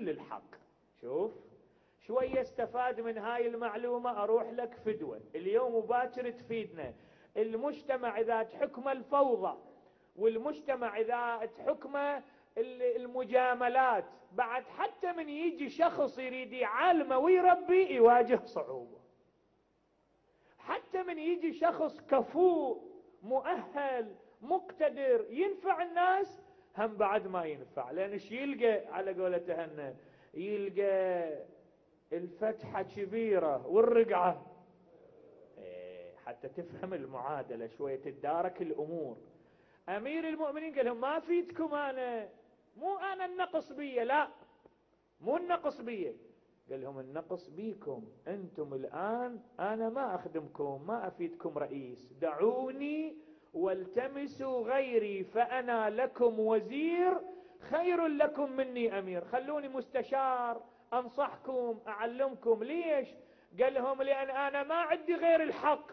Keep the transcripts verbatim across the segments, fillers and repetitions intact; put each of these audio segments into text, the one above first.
للحق. شوف شوية استفاد من هاي المعلومة، أروح لك فدوة اليوم وباكر تفيدنا. المجتمع إذا تحكم الفوضى، والمجتمع إذا تحكم المجاملات، بعد حتى من يجي شخص يريد يعلمه ويربي يواجه صعوبة. حتى من يجي شخص كفؤ مؤهل مقتدر ينفع الناس، هم بعد ما ينفع، لأن ايش يلقى على قولة هنا؟ يلقى الفتحة كبيرة والرقعة. إيه حتى تفهم المعادلة شوية، تدارك الأمور. أمير المؤمنين قال لهم ما فيدكم أنا، مو أنا النقص بي، لا مو النقص بي، قال لهم النقص بيكم أنتم الآن. أنا ما أخدمكم، ما أفيدكم رئيس، دعوني والتمسوا غيري فأنا لكم وزير خير لكم مني أمير. خلوني مستشار أنصحكم أعلمكم. ليش؟ قال لهم لأن أنا ما عندي غير الحق،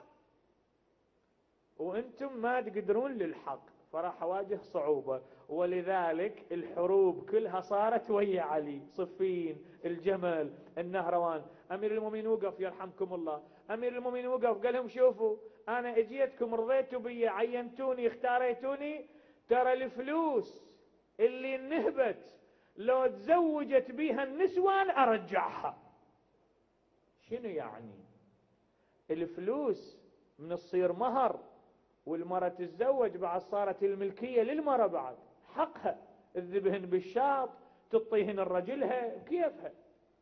وأنتم ما تقدرون للحق، فراح أواجه صعوبة. ولذلك الحروب كلها صارت ويا علي، صفين، الجمل، النهروان. أمير المؤمنين وقف يرحمكم الله، أمير المؤمنين وقف قال لهم شوفوا أنا اجيتكم رضيتوا بي، عينتوني، اختاريتوني، ترى الفلوس اللي نهبت لو تزوجت بيها النسوان أرجعها. شنو يعني؟ الفلوس من تصير مهر، والمرأة تتزوج بعد صارت الملكية للمرأة، بعد حقها الذبهن بالشاط، تعطيهن الرجلها كيفها.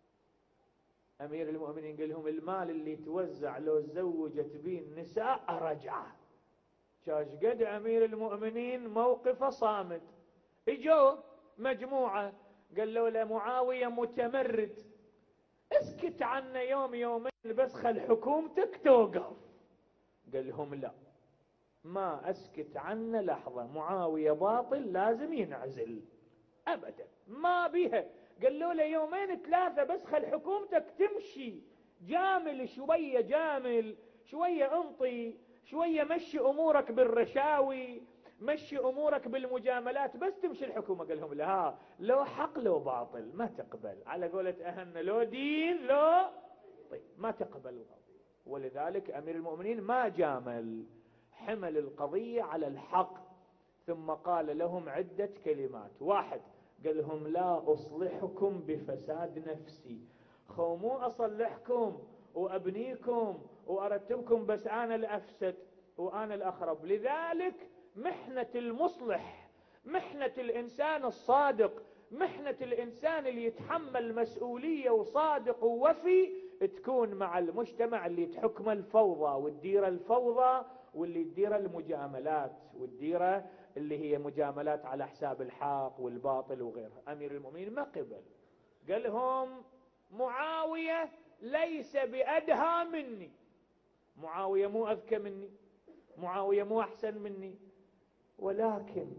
أمير المؤمنين قال لهم المال اللي توزع لو تزوجت به النساء أرجعه. شاش قد أمير المؤمنين موقفه صامت. اجوا مجموعة قال له لمعاوية متمرد اسكت عنا يوم يومين بس خل حكومتك توقف. قال لهم لا، ما اسكت عنه لحظة، معاوية باطل لازم ينعزل ابدا، ما بيها. قال له له يومين ثلاثة بس خل حكومتك تمشي، جامل شوية، جامل شوية، انطي شوية، مشي امورك بالرشاوي، مشي امورك بالمجاملات، بس تمشي الحكومة. قال لهم لا، لو حق لو باطل ما تقبل، على قولة اهلنا لو دين لو طيب ما تقبل القضية. ولذلك امير المؤمنين ما جامل، حمل القضية على الحق. ثم قال لهم عدة كلمات. واحد قال لهم لا أصلحكم بفساد نفسي، خو مو أصلحكم وأبنيكم وأرتبكم بس أنا الأفسد وأنا الأخرب. لذلك محنة المصلح، محنة الإنسان الصادق، محنة الإنسان اللي يتحمل مسؤولية وصادق ووفي، تكون مع المجتمع اللي تحكم الفوضى وتدير الفوضى، واللي تدير المجاملات والديرة اللي هي مجاملات على حساب الحق والباطل وغيرها. أمير المؤمنين ما قبل، قال لهم معاوية ليس بأدهى مني، معاوية مو أذكى مني، معاوية مو أحسن مني، ولكن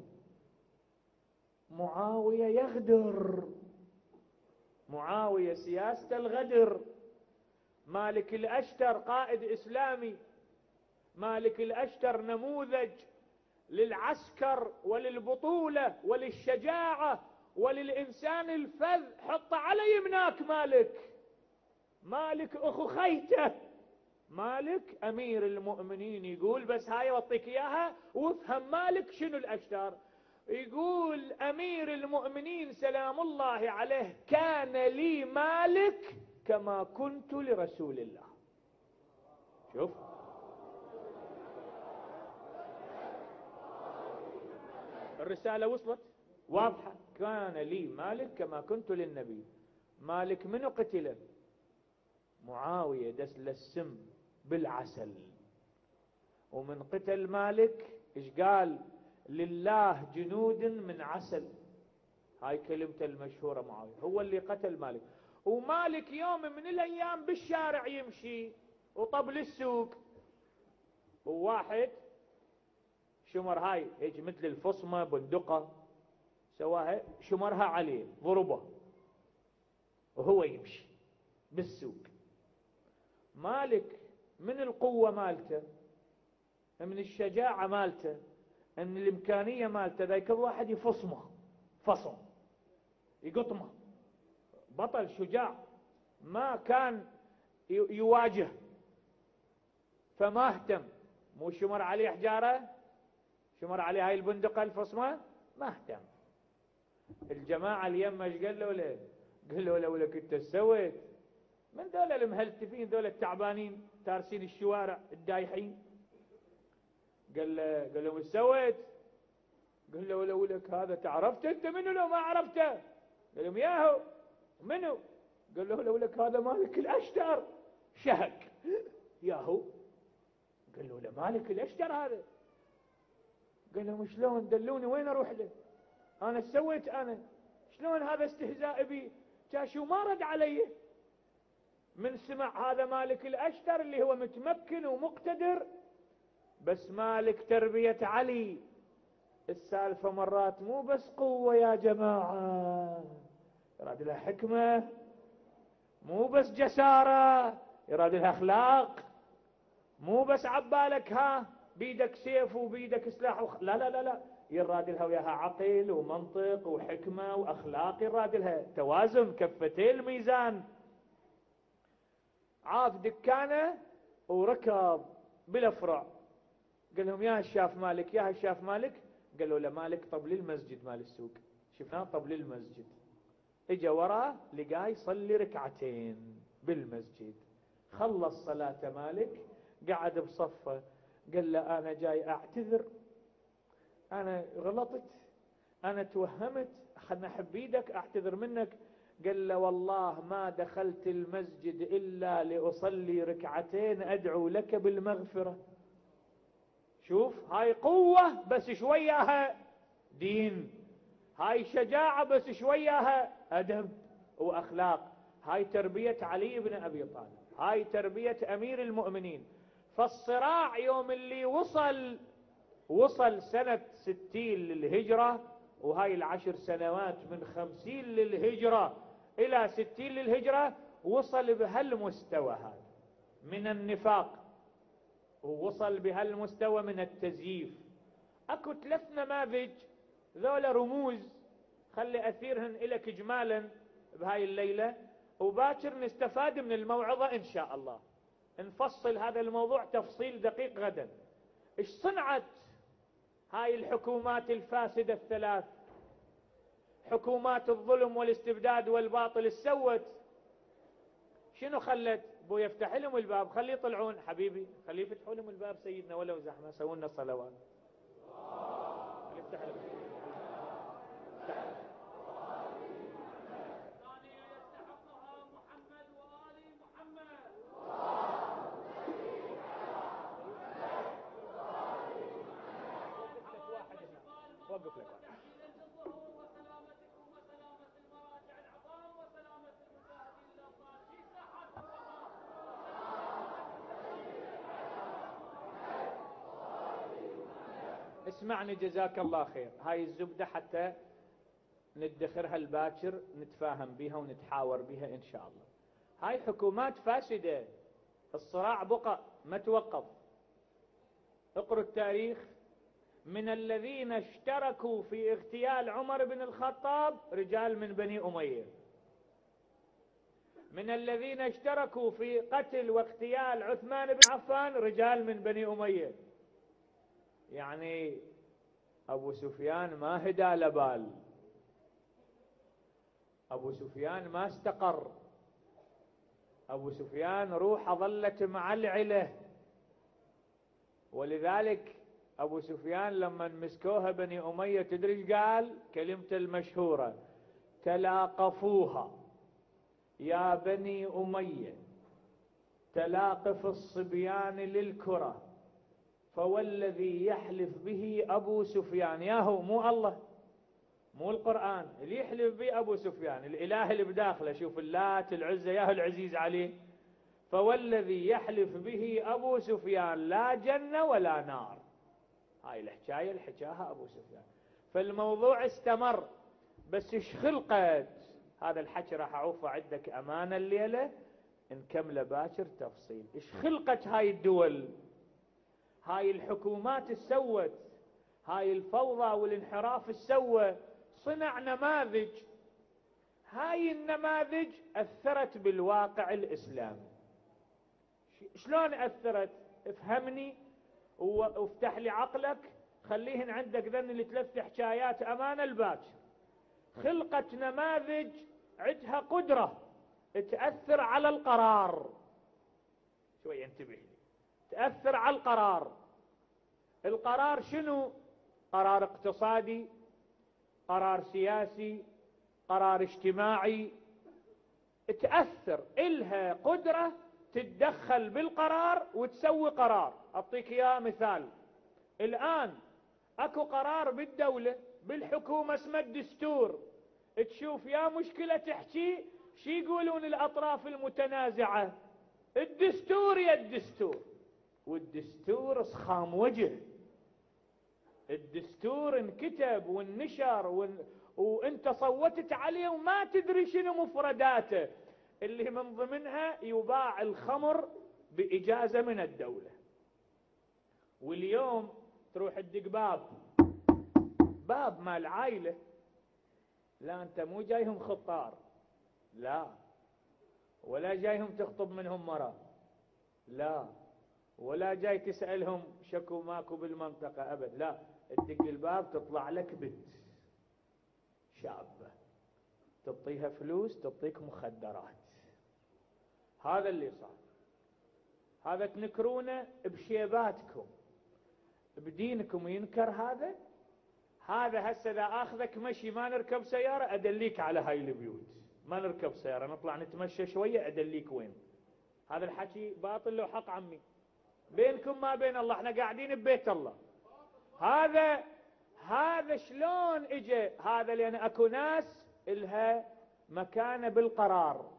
معاوية يغدر، معاوية سياسة الغدر. مالك الأشتر قائد إسلامي، مالك الأشتر نموذج للعسكر وللبطولة وللشجاعة وللإنسان الفذ، حط على يمناك مالك، مالك أخو خيته. مالك أمير المؤمنين يقول بس هاي وطيك إياها وافهم مالك شنو الأشتر. يقول أمير المؤمنين سلام الله عليه كان لي مالك كما كنت لرسول الله. شوف الرسالة وصلت واضحة، كان لي مالك كما كنت للنبي. مالك منو قتله؟ معاوية دس للسم بالعسل. ومن قتل مالك ايش قال؟ لله جنود من عسل، هاي كلمته المشهورة. معاوية هو اللي قتل مالك. ومالك يوم من الايام بالشارع يمشي وطبل السوق، وواحد شمر هاي يجي مثل الفصمة بندقة سواها، شمرها عليه ضربه وهو يمشي بالسوق. مالك من القوة مالته، من الشجاعة مالته، ان الامكانية مالته ذاك الواحد يفصمه فصم، يقطمه بطل شجاع، ما كان يواجه، فما اهتم. مو شمر عليه حجارة، شمر عليه هاي البندقة الفصمة، ما اهتم. الجماعة اليمة ايش قالوا له؟ قالوا له ولك انت سويت من ذولا المهلتفين، ذولا التعبانين تارسين الشوارع الدايحين. قال له قال له ايش سويت؟ قال له ولو لك هذا تعرفته انت منو لو ما عرفته؟ قال لهم ياهو منو؟ قال له لو لك هذا مالك الاشتر. شهق ياهو. قال له لا مالك الاشتر هذا. قال لهم شلون دلوني وين اروح له؟ انا ايش سويت؟ انا شلون هذا استهزاء بي؟ شاشو ما رد علي. من سمع هذا مالك الاشتر اللي هو متمكن ومقتدر، بس مالك تربية علي. السالفة مرات مو بس قوة يا جماعة، يراد لها حكمة، مو بس جسارة، يراد لها اخلاق. مو بس عبالك ها بيدك سيف وبيدك سلاح وخ... لا لا لا لا، يراد لها وياها عقل ومنطق وحكمة واخلاق، يراد لها توازن كفتي الميزان. عاف دكانه وركض بلا فرع. قال لهم يا الشاف مالك، يا الشاف مالك. قالوا له مالك طب للمسجد مال السوق. شفناه طب للمسجد. اجا وراه لقاه يصلي ركعتين بالمسجد. خلص صلاة مالك، قعد بصفه. قال له انا جاي اعتذر، انا غلطت، انا توهمت، خلنا احب ايدك اعتذر منك. قال له والله ما دخلت المسجد الا لاصلي ركعتين ادعو لك بالمغفرة. شوف هاي قوة بس شوياها دين، هاي شجاعة بس شوياها أدب وأخلاق. هاي تربية علي بن أبي طالب، هاي تربية أمير المؤمنين. فالصراع يوم اللي وصل وصل سنة ستين للهجرة، وهاي العشر سنوات من خمسين للهجرة إلى ستين للهجرة، وصل بهالمستوى هذا من النفاق، ووصل بهالمستوى من التزييف. اكو ثلاث نماذج ذولا رموز، خلي اثيرهن الك اجمالا بهاي الليلة، وباكر نستفاد من الموعظة ان شاء الله. نفصل هذا الموضوع تفصيل دقيق غدا. ايش صنعت هاي الحكومات الفاسدة الثلاث؟ حكومات الظلم والاستبداد والباطل ايش سوت؟ شنو خلت؟ بو يفتح لهم الباب، خليه يطلعون حبيبي، خليه يفتحوا لهم الباب سيدنا ولو زحمه، سووا لنا صلوات. خليه يفتح لهم. محمد وآل محمد. وقف لك. اسمعني جزاك الله خير، هاي الزبدة حتى ندخرها الباكر نتفاهم بها ونتحاور بها ان شاء الله. هاي حكومات فاسدة، الصراع بقى ما توقف. اقروا التاريخ. من الذين اشتركوا في اغتيال عمر بن الخطاب رجال من بني أمية. من الذين اشتركوا في قتل واغتيال عثمان بن عفان رجال من بني أمية. يعني أبو سفيان ما هدى لبال، أبو سفيان ما استقر، أبو سفيان روحه ظلت معلعلة. ولذلك أبو سفيان لما مسكوها بني أمية تدري قال؟ كلمته المشهورة: تلاقفوها يا بني أمية تلاقف الصبيان للكرة، فوالذي يحلف به أبو سفيان. ياهو مو الله، مو القرآن، اللي يحلف به أبو سفيان الإله اللي بداخله. شوف اللات العزة ياهو العزيز عليه. فوالذي يحلف به أبو سفيان لا جنة ولا نار. هاي الحكاية اللي حكاها أبو سفيان. فالموضوع استمر، بس ايش خلقت؟ هذا الحكي راح أعوفه عندك أمانة الليلة، نكمل باكر تفصيل. ايش خلقت هاي الدول؟ هاي الحكومات السوت، هاي الفوضى والانحراف السوى، صنع نماذج. هاي النماذج أثرت بالواقع الإسلامي. شلون أثرت؟ افهمني وافتح لي عقلك، خليهن عندك ذن اللي ثلاث حكايات أمان الباكر. خلقت نماذج عندها قدرة تأثر على القرار. شوي انتبه لي. تأثر على القرار. القرار شنو؟ قرار اقتصادي، قرار سياسي، قرار اجتماعي. تأثر، إلها قدرة تتدخل بالقرار وتسوي قرار. أعطيك إياه مثال. الآن أكو قرار بالدولة بالحكومة اسمه الدستور. تشوف يا مشكلة تحكي شي يقولون الأطراف المتنازعة؟ الدستور يا الدستور. والدستور صخام وجه. الدستور انكتب واننشر وان... وانت صوتت عليه وما تدري شنو مفرداته، اللي من ضمنها يباع الخمر بإجازة من الدولة. واليوم تروح تدق باب باب مال عائلة، لا انت مو جايهم خطار، لا، ولا جايهم تخطب منهم مرة، لا، ولا جاي تسألهم شكو ماكو بالمنطقة أبد، لا، تدق الباب تطلع لك بنت شابة تعطيها فلوس تعطيك مخدرات. هذا اللي صار. هذا تنكرونه بشيباتكم، بدينكم ينكر هذا. هذا هسه اذا اخذك مشي ما نركب سيارة ادليك على هاي البيوت، ما نركب سيارة نطلع نتمشى شوية ادليك وين. هذا الحكي باطل لو حق عمي، بينكم ما بين الله، احنا قاعدين ببيت الله. هذا هذا شلون اجى هذا؟ لان اكو ناس الها مكانة بالقرار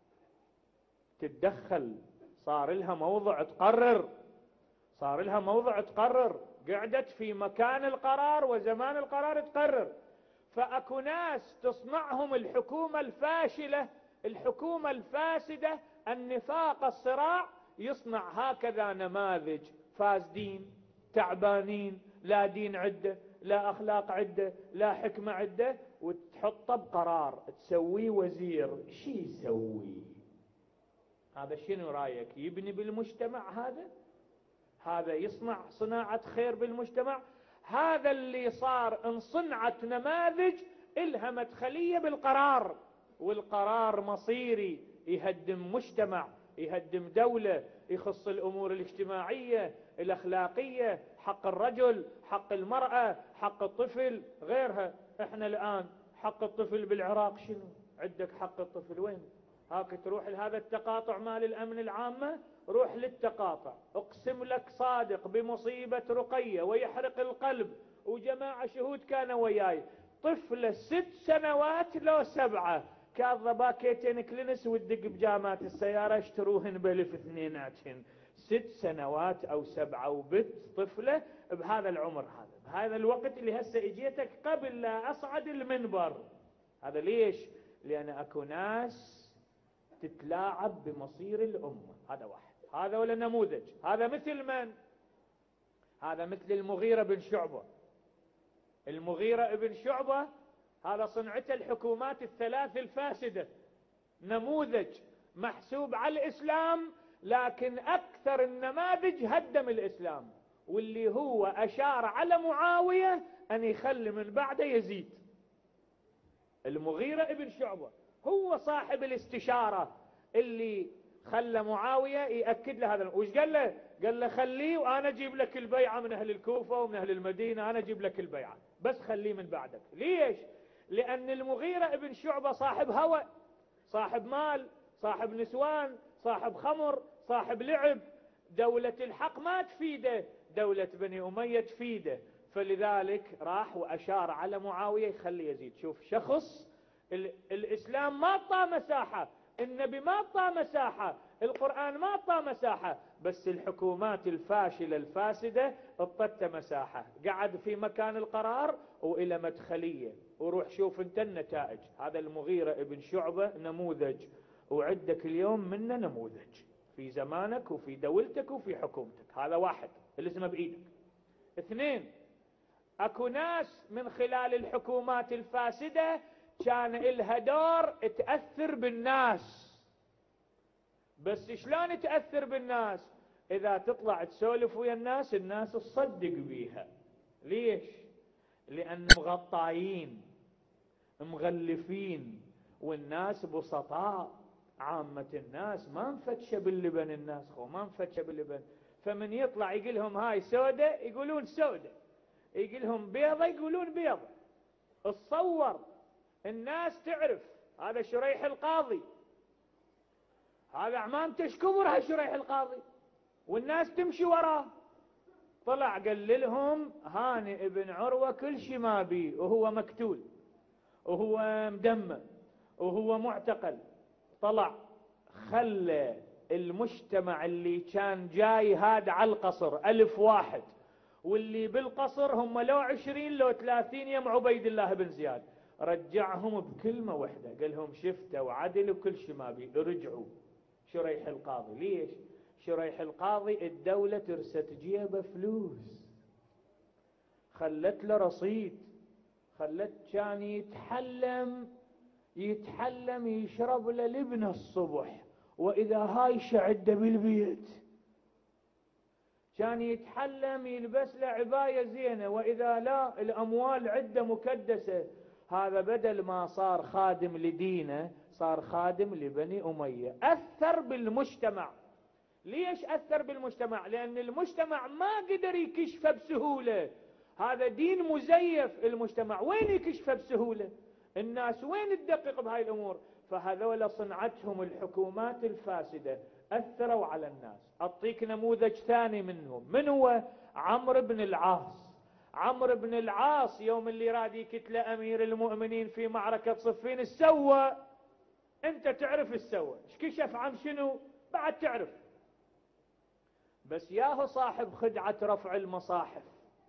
تتدخل، صار لها موضع تقرر، صار لها موضع تقرر، قعدت في مكان القرار وزمان القرار تقرر. فاكو ناس تصنعهم الحكومة الفاشلة، الحكومة الفاسدة، النفاق، الصراع، يصنع هكذا نماذج فاسدين تعبانين، لا دين عده، لا اخلاق عده، لا حكمة عده، وتحطه بقرار تسويه وزير. شي يسوي هذا؟ شنو رايك؟ يبني بالمجتمع هذا؟ هذا يصنع صناعة خير بالمجتمع؟ هذا اللي صار. ان صنعت نماذج إلها مدخلية بالقرار، والقرار مصيري، يهدم مجتمع، يهدم دولة، يخص الأمور الاجتماعية الأخلاقية، حق الرجل، حق المرأة، حق الطفل، غيرها. احنا الآن حق الطفل بالعراق شنو؟ عندك حق الطفل وين؟ هاك تروح لهذا التقاطع مال الأمن العامة، روح للتقاطع، اقسم لك صادق بمصيبة رقية ويحرق القلب، وجماعة شهود كانوا وياي، طفلة ست سنوات لو سبعة كاظة باكيتين كلينس وتدق بجامات السيارة اشتروهن بلف اثنيناتهن. ست سنوات او سبعة وبت طفلة بهذا العمر هذا، بهذا الوقت اللي هسه اجيتك قبل لا اصعد المنبر. هذا ليش؟ لان اكو ناس تتلاعب بمصير الامة. هذا واحد. هذا ولا نموذج. هذا مثل من؟ هذا مثل المغيرة بن شعبة. المغيرة بن شعبة هذا صنعته الحكومات الثلاث الفاسدة، نموذج محسوب على الإسلام، لكن أكثر النماذج هدم الإسلام. واللي هو أشار على معاوية أن يخلي من بعده يزيد. المغيرة بن شعبة هو صاحب الاستشارة اللي خلى معاوية يأكد له هذا. وش قال له؟ قال له خليه وأنا أجيب لك البيعة من أهل الكوفة ومن أهل المدينة، أنا أجيب لك البيعة، بس خليه من بعدك. ليش؟ لأن المغيرة بن شعبة صاحب هوى، صاحب مال، صاحب نسوان، صاحب خمر، صاحب لعب. دولة الحق ما تفيده، دولة بني أمية تفيده. فلذلك راح وأشار على معاوية يخلي يزيد. شوف شخص الإسلام ما أعطى مساحة، النبي ما أعطى مساحة، القرآن ما أعطى مساحة، بس الحكومات الفاشلة الفاسدة اعطت مساحة. قعد في مكان القرار وإلى مدخلية. وروح شوف انت النتائج. هذا المغيرة ابن شعبة نموذج، وعندك اليوم منه نموذج في زمانك وفي دولتك وفي حكومتك. هذا واحد اللي اسمه بإيدك. اثنين، اكو ناس من خلال الحكومات الفاسدة كان إلها دور تأثر بالناس. بس شلون تأثر بالناس؟ إذا تطلع تسولف ويا الناس، الناس تصدق بيها. ليش؟ لأن مغطايين مغلفين، والناس بسطاء، عامة الناس ما مفتشة باللبن، الناس خو ما مفتشة باللبن. فمن يطلع يقولهم هاي سودة يقولون سودة، يقولهم بيضة يقولون بيضة. اتصور الناس تعرف هذا شريح القاضي، هذا عمامته كبرها شريح القاضي، والناس تمشي وراه. طلع قال لهم هاني ابن عروة كل شي ما بيه، وهو مقتول وهو مدمر وهو معتقل. طلع خلى المجتمع اللي كان جاي هذا على القصر ألف واحد، واللي بالقصر هم لو عشرين لو ثلاثين يم عبيد الله بن زياد، رجعهم بكلمة واحدة، قال لهم شفتوا عدل وكل شي ما بيه، رجعوا. شريح القاضي ليش؟ شريح القاضي الدولة ترست جيبه فلوس، خلت له رصيد، خلت كان يتحلم يتحلم يشرب له لبنه الصبح، وإذا هاي شعده بالبيت. كان يتحلم يلبس له عباية زينة، وإذا لا الأموال عده مكدسة. هذا بدل ما صار خادم لدينه صار خادم لبني أمية. أثر بالمجتمع. ليش أثر بالمجتمع؟ لأن المجتمع ما قدر يكشفه بسهولة. هذا دين مزيف، المجتمع وين يكشفه بسهولة؟ الناس وين تدقق بهاي الأمور؟ فهذول صنعتهم الحكومات الفاسدة، أثروا على الناس. أعطيك نموذج ثاني منهم، من هو؟ عمرو بن العاص. عمرو بن العاص يوم اللي راد يقتل أمير المؤمنين في معركة صفين، السوى أنت تعرف السوى ايش كشف عن شنو؟ بعد تعرف. بس ياهو صاحب خدعة رفع المصاحف،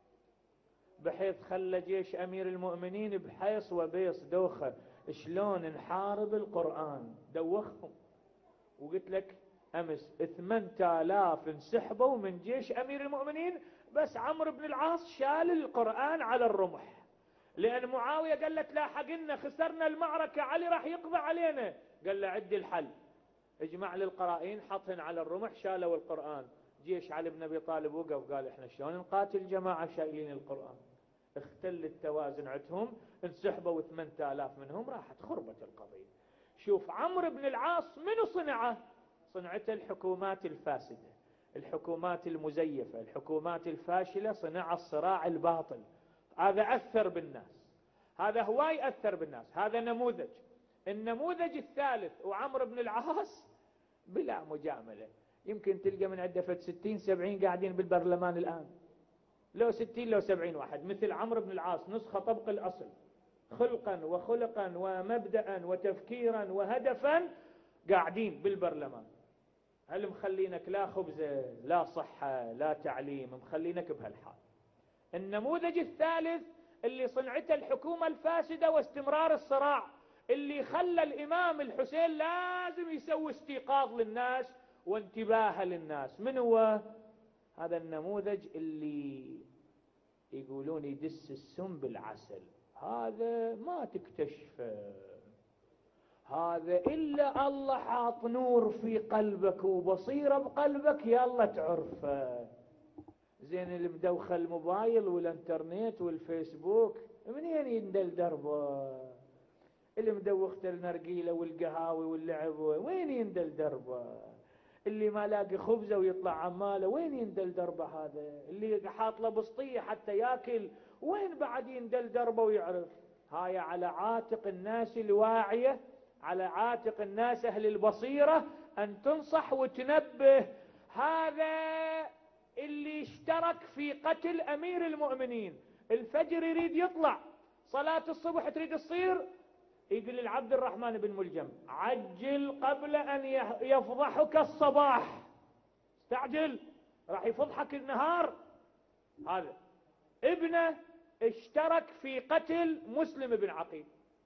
بحيث خلى جيش أمير المؤمنين بحيص وبيص دوخة شلون نحارب القرآن، دوخهم. وقلت لك أمس ثمانية آلاف انسحبوا من جيش أمير المؤمنين، بس عمرو بن العاص شال القرآن على الرمح. لأن معاوية قال لك لاحقنا خسرنا المعركة، علي راح يقضى علينا. قال له عد الحل، اجمع للقرائين، حطهن على الرمح، شالوا القرآن. جيش علي بن أبي طالب وقف قال احنا شلون نقاتل جماعة شايلين القرآن؟ اختل التوازن عندهم، انسحبوا ثمانية آلاف منهم، راحت خربت القضية. شوف عمرو بن العاص منو صنعه؟ صنعته الحكومات الفاسدة، الحكومات المزيفة، الحكومات الفاشلة، صنع الصراع الباطل. هذا أثر بالناس، هذا هواي أثر بالناس. هذا نموذج. النموذج الثالث وعمرو بن العاص بلا مجاملة يمكن تلقى من عدة فت ستين سبعين قاعدين بالبرلمان الآن، لو ستين لو سبعين واحد مثل عمرو بن العاص، نسخة طبق الأصل، خلقا وخلقا ومبدأ وتفكيرا وهدفا، قاعدين بالبرلمان. هل مخلينك لا خبزة لا صحة لا تعليم، مخلينك بهالحال. النموذج الثالث اللي صنعته الحكومة الفاسدة واستمرار الصراع، اللي خلى الإمام الحسين لازم يسوي استيقاظ للناس وانتباه للناس، من هو؟ هذا النموذج اللي يقولون يدس السم بالعسل، هذا ما تكتشفه، هذا إلا الله حاط نور في قلبك وبصيرة بقلبك يلا تعرفه. زين المدوخة الموبايل والانترنت والفيسبوك منين يندل دربه؟ اللي مدوخته النرقيلة والقهاوي واللعب وين يندل دربه؟ اللي ما لاقي خبزه ويطلع عماله وين يندل دربه؟ هذا اللي حاط له بسطيه حتى ياكل وين بعد يندل دربه ويعرف؟ هاي على عاتق الناس الواعية، على عاتق الناس أهل البصيرة أن تنصح وتنبه. هذا اللي اشترك في قتل أمير المؤمنين، الفجر يريد يطلع، صلاة الصبح تريد تصير، يقول العبد الرحمن بن ملجم عجل قبل أن يفضحك الصباح، استعجل راح يفضحك النهار. هذا ابنه اشترك في قتل مسلم بن عقيل،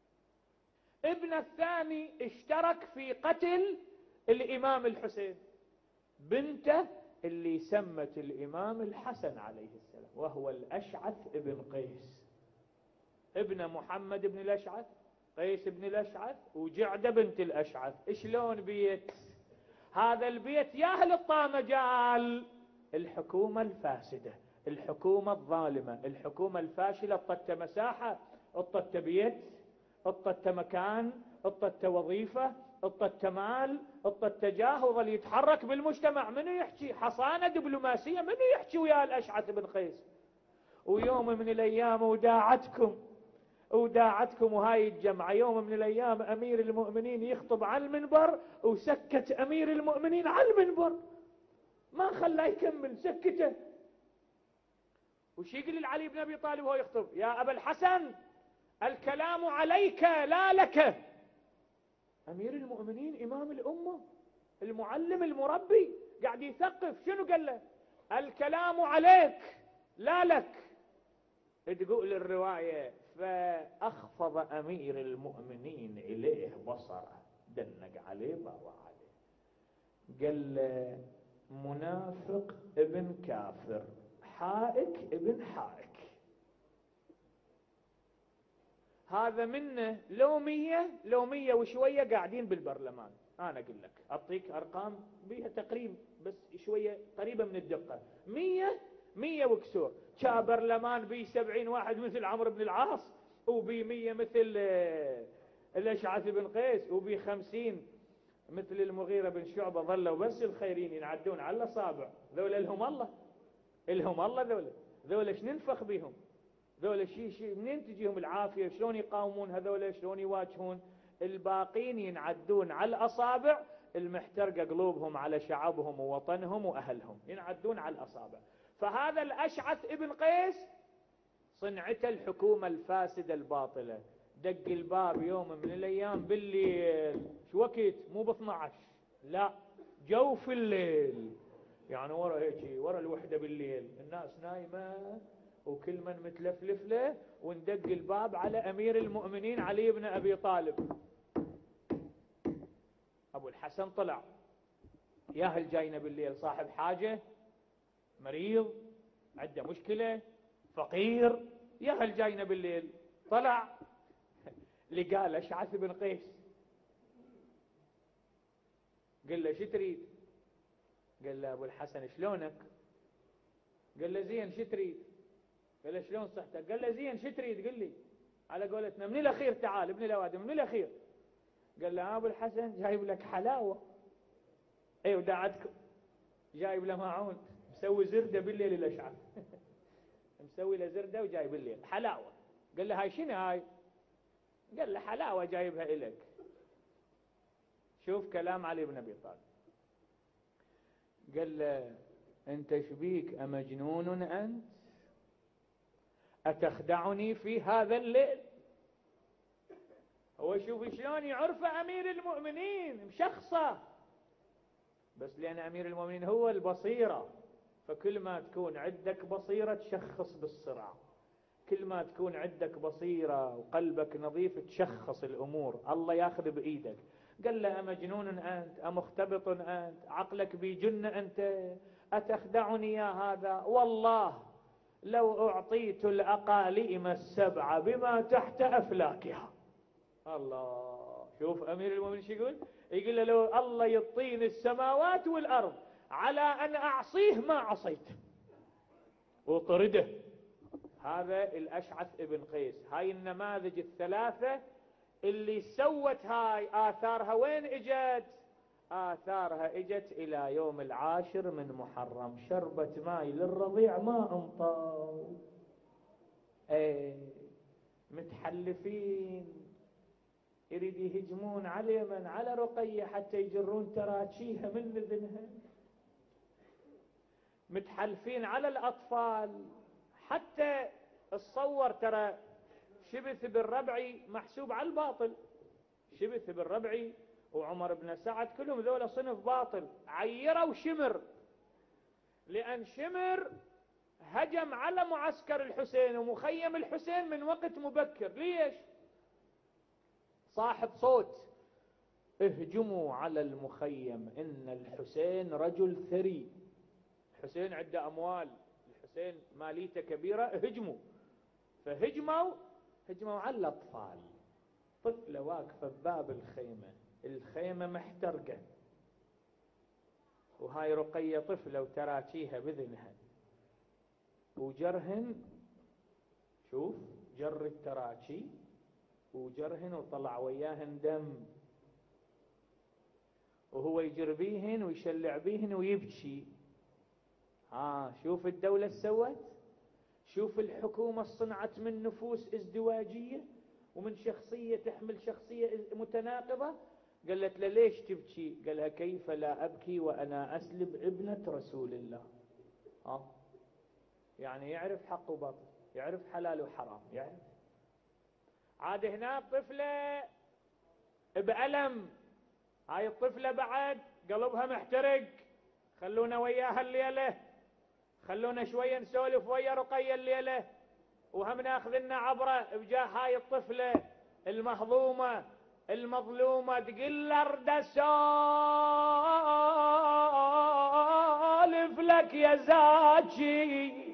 ابن الثاني اشترك في قتل الإمام الحسين، بنته اللي سمت الإمام الحسن عليه السلام وهو الأشعث ابن قيس، ابن محمد بن الأشعث قيس بن الأشعث وجعدة بنت الأشعث. شلون بيت؟ هذا البيت يا أهل الطامجال الحكومة الفاسدة، الحكومة الظالمة، الحكومة الفاشلة، اطت مساحة، اطت بيت، اطت مكان، اطت وظيفة، اطت مال، اطت جاه، وظل يتحرك بالمجتمع. منو يحكي؟ حصانة دبلوماسية. منو يحكي ويا الأشعث بن قيس؟ ويوم من الأيام وداعتكم وداعتكم وهاي الجمعة، يوم من الأيام أمير المؤمنين يخطب على المنبر وسكت أمير المؤمنين على المنبر، ما خلاه يكمل، سكته. وش يقول لعلي بن أبي طالب وهو يخطب؟ يا أبا الحسن الكلام عليك لا لك. أمير المؤمنين إمام الأمة، المعلم المربي، قاعد يثقف. شنو قال له؟ الكلام عليك لا لك. تقول الرواية فأخفض أمير المؤمنين إليه بصره، دنق عليه باوى عليه، قال له منافق ابن كافر، حائك ابن حائك. هذا منه لو مية لو مية وشوية قاعدين بالبرلمان. أنا أقول لك أعطيك أرقام بيها تقريب بس شوية قريبة من الدقة. مية مية وكسور. كا برلمان بي سبعين واحد مثل عمرو بن العاص، وبي مية مثل الأشعث بن قيس، وبي خمسين مثل المغيرة بن شعبة. ظلوا بس الخيرين ينعدون على الأصابع. ذولا لهم الله، لهم الله. ذولا ذولا ايش ننفخ بهم؟ ذولا شيء شيء منين تجيهم العافية؟ شلون يقاومون هذولا؟ شلون يواجهون؟ الباقين ينعدون على الأصابع، المحترقة قلوبهم على شعبهم ووطنهم وأهلهم، ينعدون على الأصابع. فهذا الأشعث ابن قيس صنعته الحكومة الفاسدة الباطلة. دق الباب يوم من الأيام بالليل، شو وقت؟ مو باثنى عشر، لا، جوف الليل، يعني ورا هيك ورا الوحدة بالليل، الناس نايمة وكل من متلفلف له، وندق الباب على أمير المؤمنين علي بن أبي طالب. أبو الحسن طلع، ياهل جاينا بالليل، صاحب حاجة، مريض، عنده مشكلة، فقير، ياهل جاينا بالليل. طلع لقى الأشعث بن قيس، قال له شو تريد؟ قال له أبو الحسن شلونك؟ قال له زين. شو تريد؟ قال له شلون صحتك؟ قال له زين. شو تريد؟ قل لي على قولتنا من الأخير، تعال ابن الأوادم من الأخير. قال له أبو الحسن جايب لك حلاوة. اي ودعتكم، جايب له ماعون، مسوي زردة بالليل الأشعث مسوي له زردة وجايب بالليل حلاوة. قال له هاي شنو هاي؟ قال له حلاوة جايبها إليك. شوف كلام علي بن أبي طالب. قال له أنت شبيك أمجنون أنت؟ أتخدعني في هذا الليل؟ هو شوف شلون يعرف أمير المؤمنين مشخصة، بس لأن أمير المؤمنين هو البصيرة، فكل ما تكون عندك بصيرة تشخص بالسرعة، كل ما تكون عندك بصيرة وقلبك نظيف تشخص الأمور، الله ياخذ بإيدك. قال له أمجنون أنت؟ أمختبط أنت؟ عقلك بيجن أنت؟ أتخدعني يا هذا؟ والله لو أعطيت الأقاليم السبعة بما تحت أفلاكها. الله، شوف أمير المؤمنين شو يقول؟ يقول له لو الله يطين السماوات والأرض على أن أعصيه ما عصيته، وطرده. هذا الأشعث ابن قيس. هاي النماذج الثلاثة اللي سوت هاي آثارها وين اجت؟ آثارها اجت إلى يوم العاشر من محرم، شربت ماي للرضيع ما انطوا. ايه متحلفين يريد يهجمون على من؟ على رقية حتى يجرون تراتشيها من اذنها. متحلفين على الأطفال حتى تصور. ترى شبث بن ربعي محسوب على الباطل، شبث بن ربعي وعمر بن سعد كلهم ذولا صنف باطل. عيروا شمر، لأن شمر هجم على معسكر الحسين ومخيم الحسين من وقت مبكر. ليش؟ صاحب صوت اهجموا على المخيم، إن الحسين رجل ثري، الحسين عنده أموال، الحسين ماليته كبيرة، هجموا. فهجموا هجموا على الأطفال، طفلة واقفة بباب الخيمة، الخيمة محترقة، وهاي رقية طفلة وتراكيها بذنها وجرهن، شوف جر التراكي وجرهن وطلع وياهن دم، وهو يجر بيهن ويشلع بيهن ويبكي. ها شوف الدولة سوت، شوف الحكومة صنعت من نفوس ازدواجية ومن شخصية تحمل شخصية متناقضة. قالت له ليش تبكي؟ قالها كيف لا أبكي وأنا أسلب ابنة رسول الله. ها يعني يعرف حق وباطل، يعرف حلال وحرام، يعرف. عاد هنا طفلة بألم، هاي الطفلة بعد قلبها محترق، خلونا وياها الليلة، خلونا شوية نسولف ويا رقية الليلة، وهم ناخذ لنا عبرة بجاه هاي الطفلة المهضومة المظلومة. تقول ارد اسولف لك يا زاكي،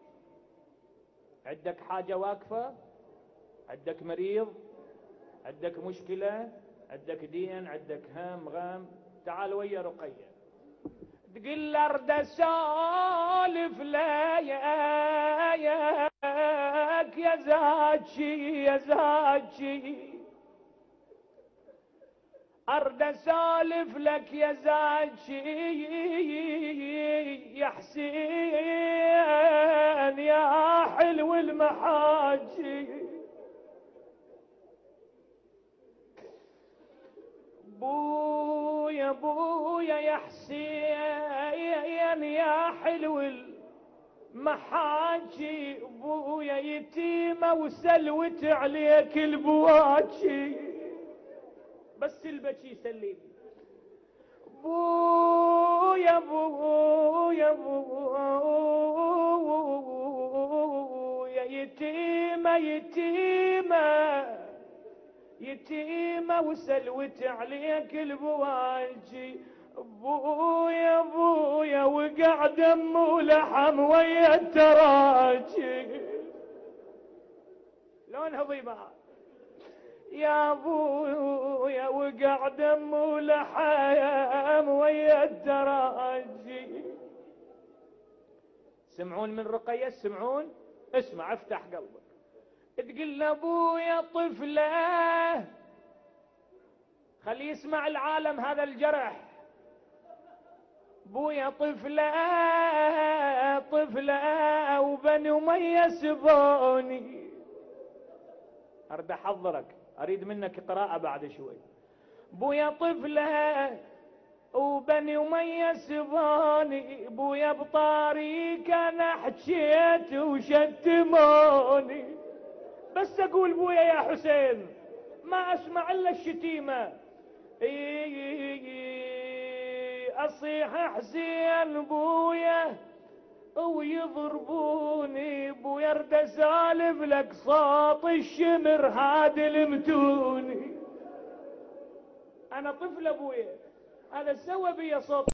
عندك حاجة واقفة، عندك مريض، عندك مشكلة، عندك دين، عندك هم غم، تعال ويا رقية. تقول ارد اسولف لك يا زاكي يا زاكي، ارد اسولف لك يا زاكي يا حسين يا حلو المحاجي. بويا بويا يا حسين يا حلو المحاجي، بويا يتيمة وسلوت عليك البواجي، بس البكي سليم. بويا بويا بويا يتيمة يتيمة يتيمة وسلوت عليك البواجي. بويا بويا وقع دم ولحم ويا التراجي. لون هضيمة يا بويا وقع دم ولحم ويا التراجي. سمعون من رقية، سمعون، اسمع افتح قلبك. تقول لابويا طفله، خلي يسمع العالم هذا الجرح. بويا طفله طفله وبني أمية سبوني. اريد احضرك، اريد منك قراءة بعد شوي. بويا طفله وبني أمية سبوني، بويا بطاريك انا حكيت وشتموني. بس اقول بويا يا حسين ما اسمع الا الشتيمة. اصيح حسين بويا ويضربوني، بويا ارد اسالف لك صوت الشمر هاد المتوني. انا طفل ابويا، هذا سوى بي صوت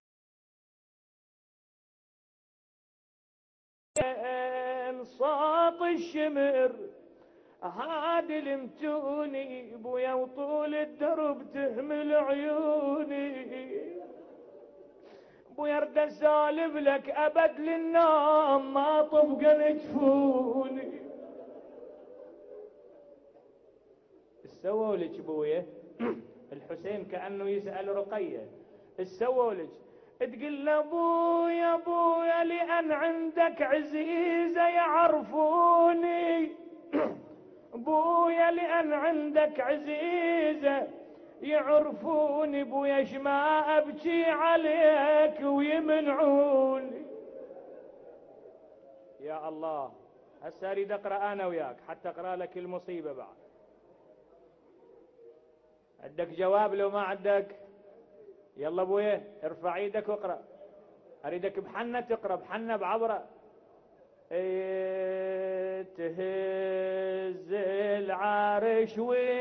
صوت الشمر هاد المتوني. بويا وطول الدرب تهمل عيوني، بويا ارد اسالف لك ابد للنوم ما طبقا جفوني. السووا لك بويا الحسين كأنه يسأل رقية، السووا لك. تقول له بويا بويا لأن عندك عزيزة يعرفوني، بويا لأن عندك عزيزة يعرفوني، بويا شما أبكي عليك ويمنعوني. يا الله، هسه أريد أقرأ أنا وياك حتى أقرأ لك المصيبة بعد. عندك جواب لو ما عندك؟ يلا بويا ارفع ايدك واقرأ، أريدك بحنة تقرأ، بحنة بعبرة. تهز العرش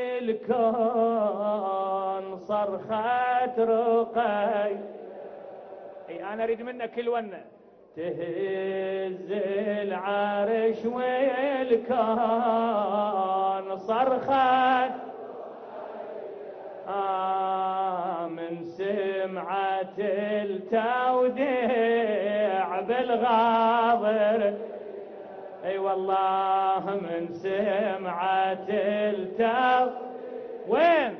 والكون صرخت رقي. اي انا اريد منك كل ونه. تهز العرش والكون صرخت آه من سمعة التوديع بالغاضر، اي والله من سمعة التوديع. وين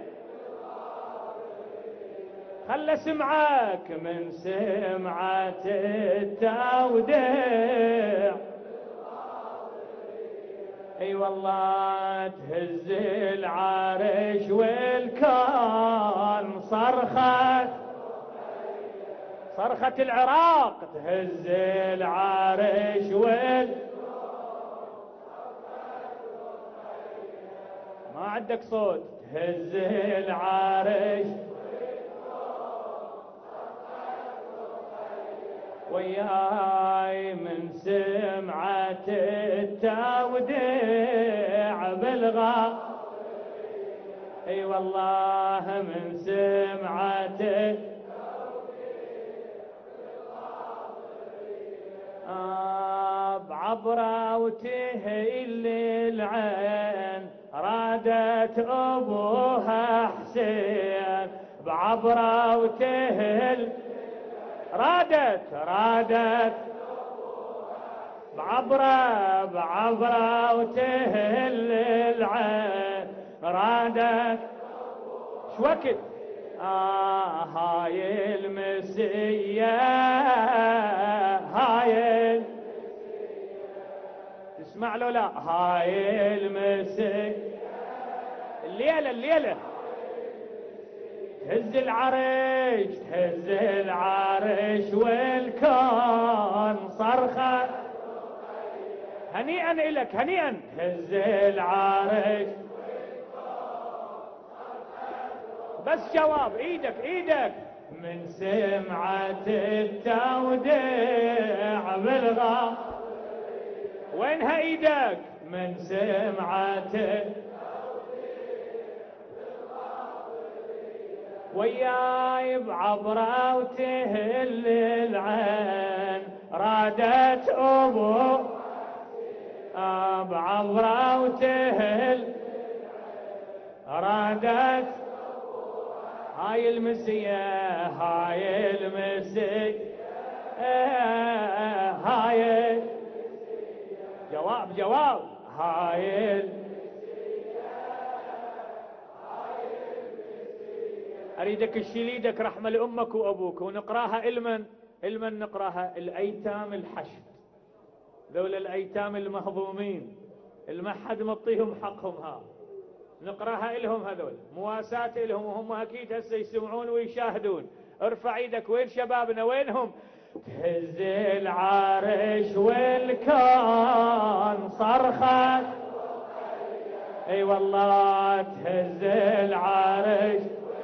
خلى سمعك من سمعة التوديع، اي والله تهز العرش والكون صرخة، صرخة العراق تهز العرش وال ما عندك صوت، تهز العرش وياي من سمعة التوديع بالغا، اي والله من سمعة آه بعبرة وتهيل العين رادت ابوها حسين، بعبرة وتهل رادت رادت بعبرة بعبرة وتهل العين رادت شو وقت آه هاي المسية هاي تسمع له لا هاي المسية الليلة الليلة تهز العرش تهز العرش والكون صرخة، هنيئا إلك هنيئا تهز العرش. بس جواب ايدك ايدك من سمعة التوديع بالغا، وينها ايدك من سمعة وياي بعبرة وتهل العين رادت ابو آه بعبرة وتهل رادت هاي المسية هاي المسية هاي جواب جواب هاي اريدك تشيل ايدك رحمة لامك وابوك ونقراها المن المن نقراها الايتام الحشد، ذول الايتام المهضومين اللي ما حد مطيهم حقهم، ها نقراها لهم هذول مواساة لهم، وهم اكيد هسه يسمعون ويشاهدون. ارفع ايدك وين شبابنا وينهم؟ تهز العرش والكون صرخة، اي والله تهز العرش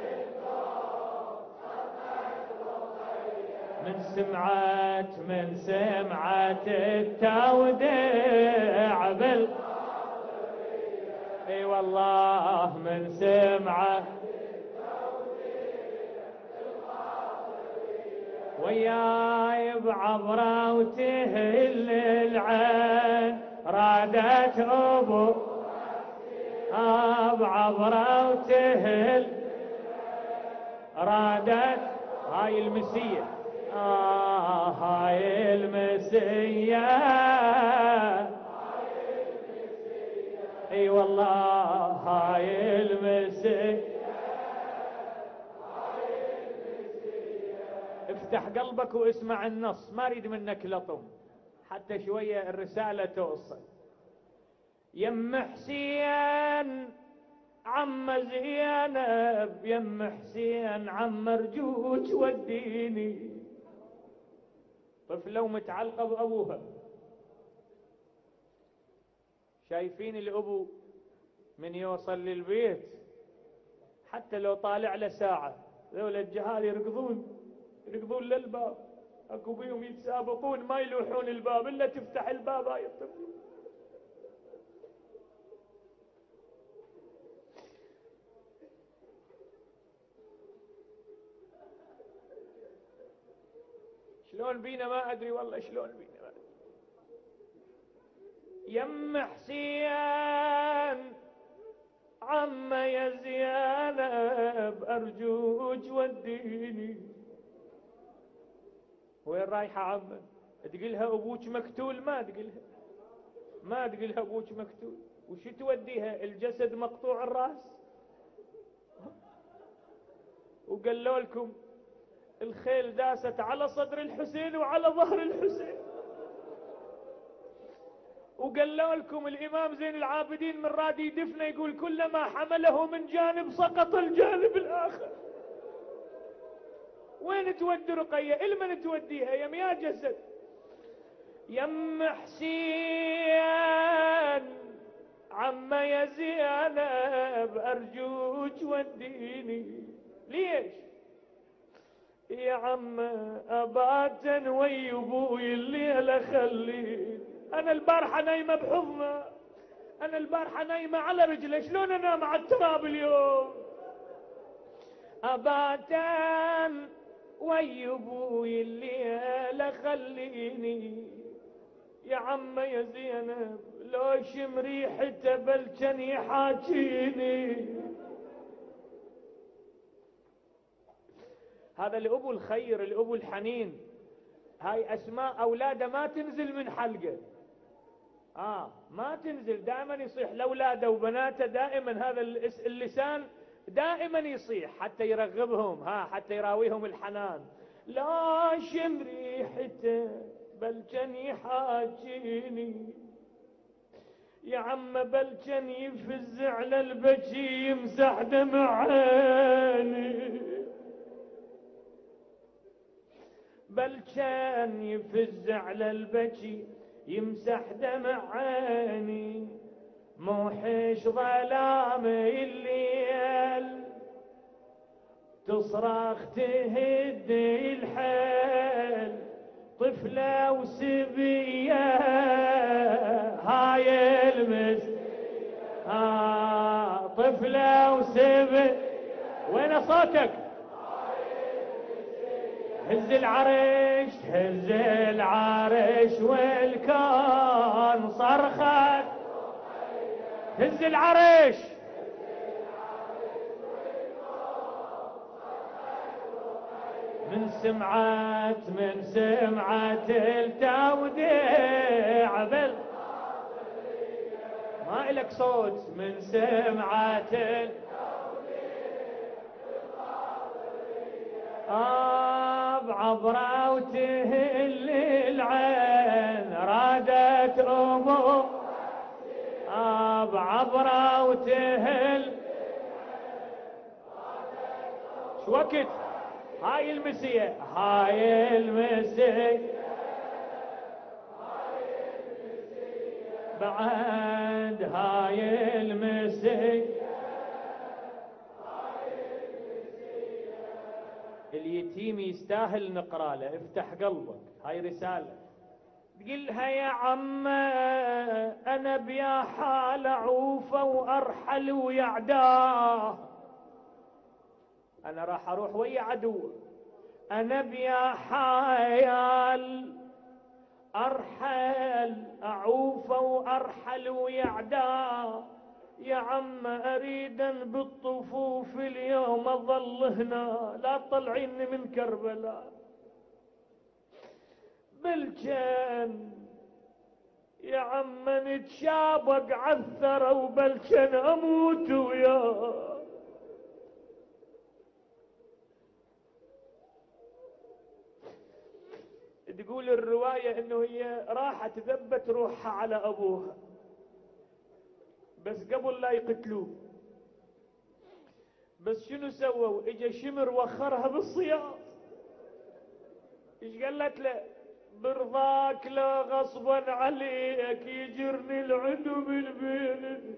من سمعت من سمعت التوديع بال اي والله من سمعت وياي بعبرة وتهل العين رادت ابو آه بعبرة وتهل رادت هاي المسية آه هاي المسية اي والله هاي المسية. افتح قلبك واسمع النص، ما اريد منك لطم حتى شوية الرسالة توصل. يم حسين عم زينب يم حسين عم رجوج وديني، طفلة ومتعلقة بأبوها. شايفين الأبو من يوصل للبيت حتى لو طالع له ساعة ذول الجهال يركضون يركضون للباب، اكو بيهم يتسابقون ما يلوحون الباب الا تفتح الباب هاي الطفل. شلون بينا ما ادري والله شلون بينا ما أدري. يم حسين عم يا زينب أرجوك وديني. وين رايحة عمه؟ تقلها أبوك مقتول؟ ما تقلها، ما تقلها أبوك مقتول. وش توديها؟ الجسد مقطوع الرأس. وقالوا لكم الخيل داست على صدر الحسين وعلى ظهر الحسين. وقالوا لكم الإمام زين العابدين من راد يدفنه يقول كلما حمله من جانب سقط الجانب الآخر. وين تودي رقية؟ إلمن توديها؟ يم يا جسد يم حسين عم يا زينب أرجوك وديني. ليش يا عم؟ أباتا ويا ابوي الليلة خليني. أنا البارحة نايمة بحضنه، أنا البارحة نايمة على رجله، شلون أنام على التراب اليوم؟ أباتا ويا ابوي الليلة خليني. يا عم يا زينب لو شم ريحته بلجن يحاكيني. هذا الأبو الخير، الأبو الحنين. هاي أسماء أولاده ما تنزل من حلقه، آه ما تنزل، دائما يصيح لأولاده وبناته، دائما هذا اللسان دائما يصيح حتى يرغبهم، ها حتى يراويهم الحنان. لا شم ريحته بلجن يحاجيني. يا عم بلجن يفز على البكي يمسح دمع عيني. بلجن يفز على البكي يمسح دمع عيني. موحش ظلام الليل تصرخ تهد الحيل. طفلة وسبية هاي المس، آه طفلة وسبية. وين صوتك؟ هز العرش هز العرش والكون صرخت. هز العرش من سمعت من سمعت التوديع بل ما إلك صوت. من سمعت آب عبرة وتهل العين رادت أمو. آب عبرة وتهل شو وقت؟ هاي المسية هاي المسية بعد هاي المسية. اليتيم يستاهل نقرأ له. افتح قلبك، هاي رسالة تقلها يا عم أنا بيا حال عوفة وأرحل ويعداه. أنا راح أروح ويا عدو، أنا بيا حال أرحل أعوفة وأرحل ويعداه. يا عم أريدا بالطفوف اليوم أظل هنا، لا تطلعيني من كربلاء. بلجن يا عم نتشابق عالثرى وبلجن أموت وياه. تقول الرواية انه هي راحت ذبت روحها على ابوها، بس قبل لا يقتلوه. بس شنو سووا؟ اجا شمر وخرها بالصياط. ايش قالت له؟ برضاك لا غصبا عليك يجرني العدو بالبين.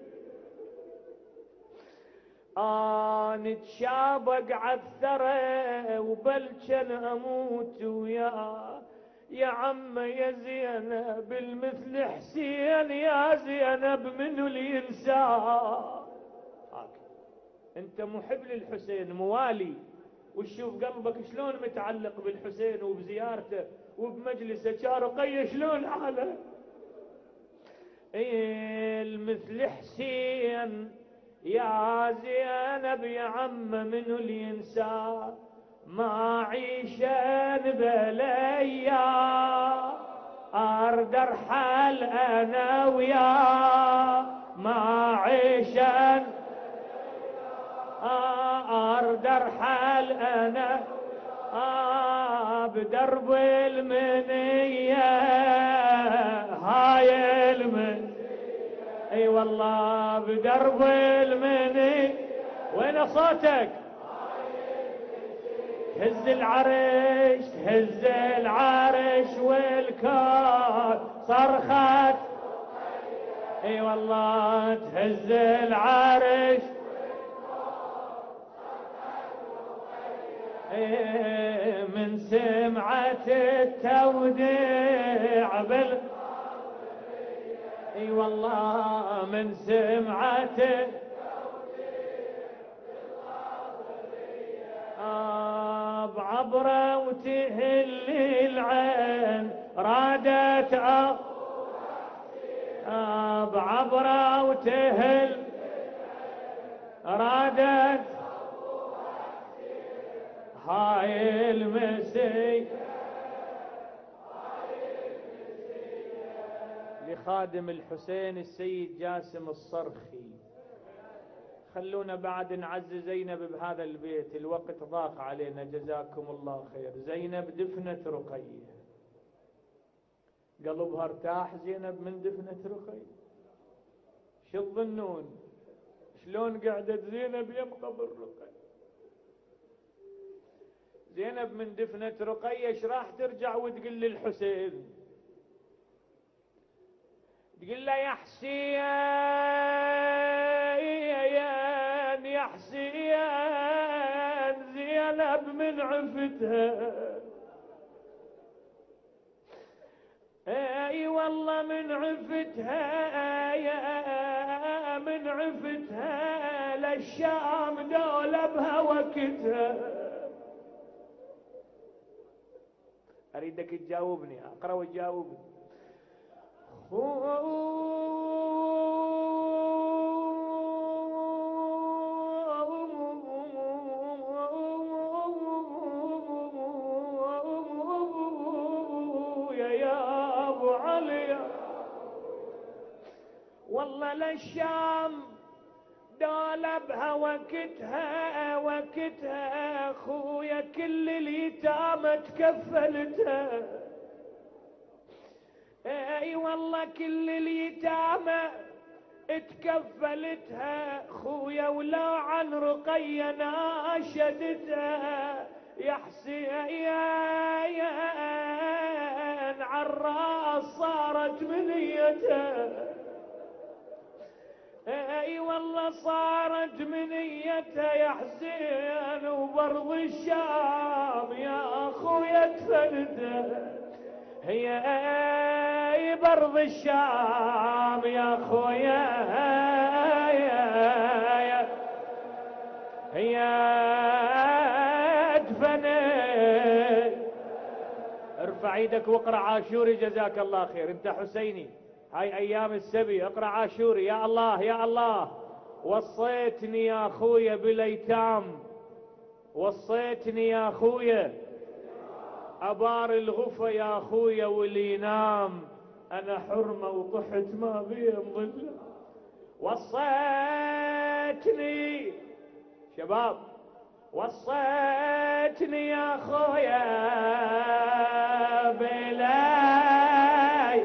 آه نتشابق عالثرى وبلجن اموت وياه. يا عم يا زينب المثل حسين يا زينب منو اللي ينساه؟ انت محب للحسين موالي، وتشوف قلبك شلون متعلق بالحسين وبزيارته وبمجلسه. شارقية شلون حاله؟ ايه المثل حسين يا زينب يا عم منو اللي ينسى ما عيشان بليا ارد ارحل انا ويا ما عيشان ارد ارحل انا بدرب المنيه هاي المن اي والله بدرب المنيه. وين صوتك؟ تهز العرش تهز العرش والكون صرخت اي والله تهز العرش اي من سمعة التوديع بال اي والله من سمعة بعبرة وتهل العين رادت بعبرة وتهل رادت هاي المسي لخادم الحسين السيد جاسم الصرخي. خلونا بعد نعز زينب بهذا البيت، الوقت ضاق علينا جزاكم الله خير. زينب دفنت رقية، قلبها ارتاح زينب من دفنت رقية. شو تظنون شلون قعدت زينب يم قبر رقية؟ زينب من دفنت رقية ايش راح ترجع وتقول للحسين؟ تقول له يا حسين يا حسين زينب من عفتها اي والله من عفتها يا من عفتها للشام دولبها وكتها. اريدك تجاوبني، اقرا وتجاوبني. يا ابو علي والله للشام دولبها وكتها وكتها اخويا كل اليتامى تكفلتها اي والله كل اليتامى اتكفلتها خويا ولا عن رقية ناشدتها يا حسين عالراس صارت منيتها اي والله صارت منيتها يا حسين وبرض الشام يا اخويا دفنتها هي برض الشام يا خويا هي دفنت. ارفع ايدك واقرا عاشوري جزاك الله خير. انت حسيني هاي ايام السبي اقرا عاشوري. يا الله يا الله وصيتني يا خويا بالايتام وصيتني يا خويا أبار الغفة يا أخويا واللي ينام أنا حرمة وطحت ما بين ظل. وصيتني شباب وصيتني يا أخويا بلاي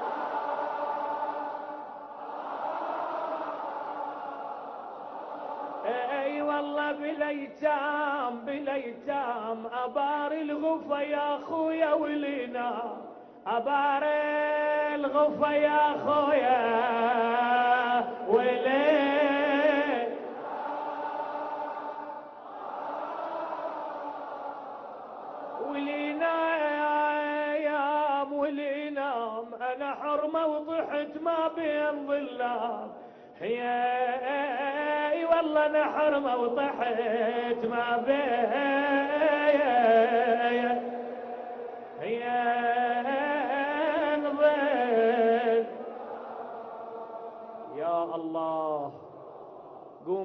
اي والله بالايتام بالايتام ابار الغفا يا اخويا ولينا ابار الغفا يا اخويا ولينا ولينا يا ولينا انا حرمه وضحت ما بين ظلام هي والله انا حرمه وطحت ما بين هي ظل. يا الله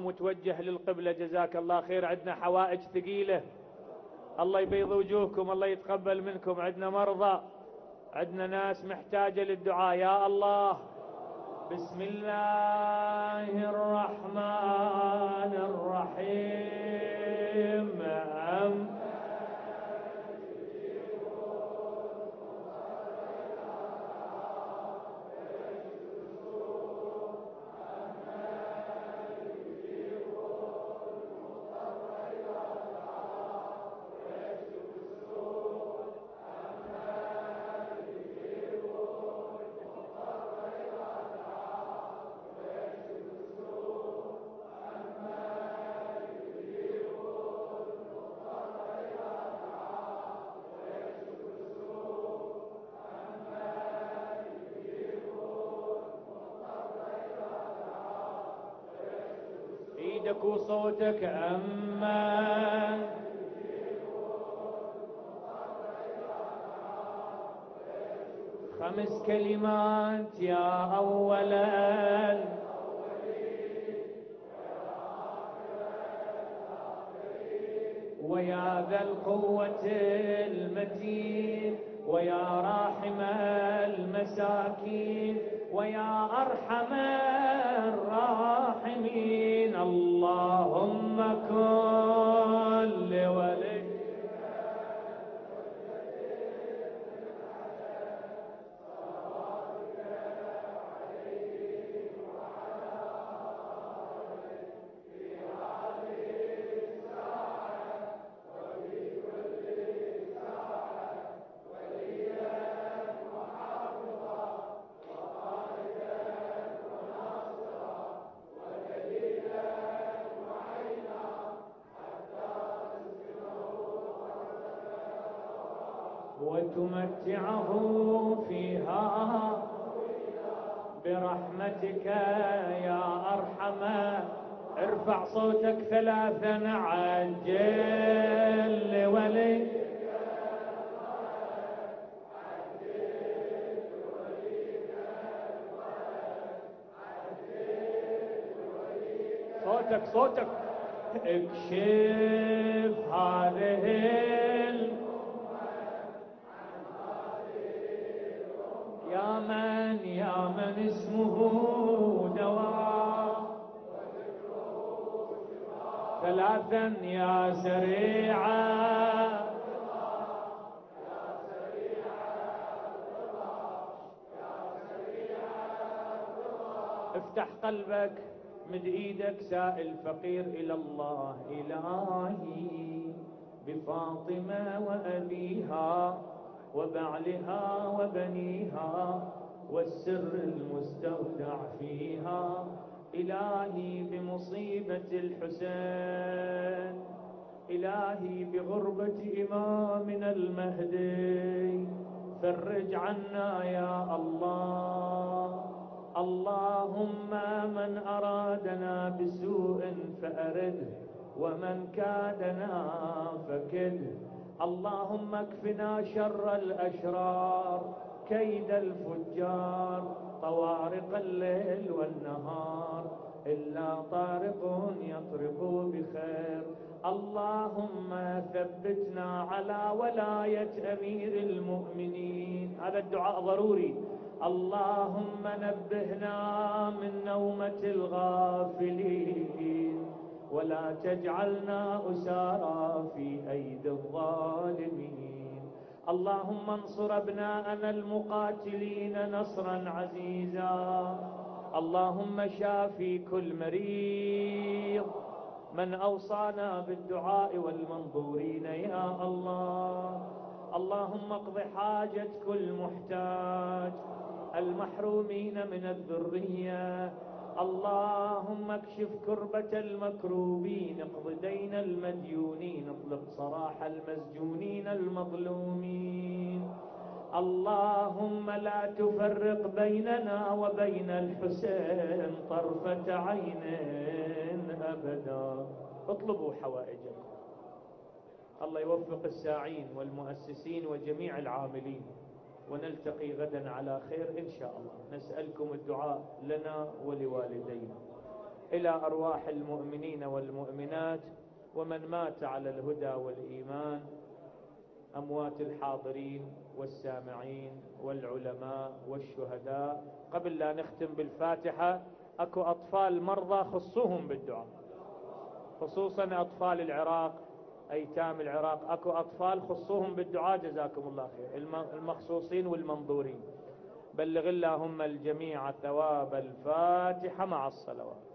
نتوجه للقبلة. جزاك الله خير. عندنا حوائج ثقيلة، الله يبيض وجوهكم، الله يتقبل منكم. عندنا مرضى، عندنا ناس محتاجة للدعاء. يا الله. بسم الله الرحمن الرحيم. أم ايدك وصوتك. أما خمس كلمات. يا أولا ويا ذا القوة المتين، ويا راحم المساكين، ويا أرحم الراحمين. اللهم كن لولي وتمتعه فيها برحمتك يا أرحم. ارفع صوتك ثلاثا. عجل لولي صوتك صوتك. اكشف هذه يا من يا من اسمه دواء. ثلاثا. يا سريعا افتح قلبك، مد ايدك، سائل فقير الى الله. الهي بفاطمة وابيها وبعلها وبنيها والسر المستودع فيها. إلهي بمصيبة الحسين، إلهي بغربة إمامنا المهدي، فرج عنا يا الله. اللهم من أرادنا بسوء فأرده، ومن كادنا فكده. اللهم اكفنا شر الأشرار، كيد الفجار، طوارق الليل والنهار، إلا طارق يطرق بخير. اللهم ثبتنا على ولاية أمير المؤمنين. هذا الدعاء ضروري. اللهم نبهنا من نومة الغافلين، ولا تجعلنا أسارى في أيدي الظالمين. اللهم انصر أبناءنا المقاتلين نصرا عزيزا. اللهم شافي كل مريض، من أوصانا بالدعاء والمنظورين يا الله. اللهم اقض حاجة كل محتاج، المحرومين من الذرية. اللهم اكشف كربة المكروبين، اقض دين المديونين، اطلق سراح المسجونين المظلومين. اللهم لا تفرق بيننا وبين الحسين طرفة عين أبدا. اطلبوا حوائجكم. الله يوفق الساعين والمؤسسين وجميع العاملين، ونلتقي غدا على خير إن شاء الله. نسألكم الدعاء لنا ولوالدينا. إلى أرواح المؤمنين والمؤمنات ومن مات على الهدى والإيمان، أموات الحاضرين والسامعين والعلماء والشهداء. قبل لا نختم بالفاتحة، أكو أطفال مرضى خصوهم بالدعاء، خصوصا أطفال العراق، أيتام العراق، أكو أطفال خصوهم بالدعاء جزاكم الله خير، المخصوصين والمنظورين. بلغ اللهم الجميع ثواب الفاتحة مع الصلوات.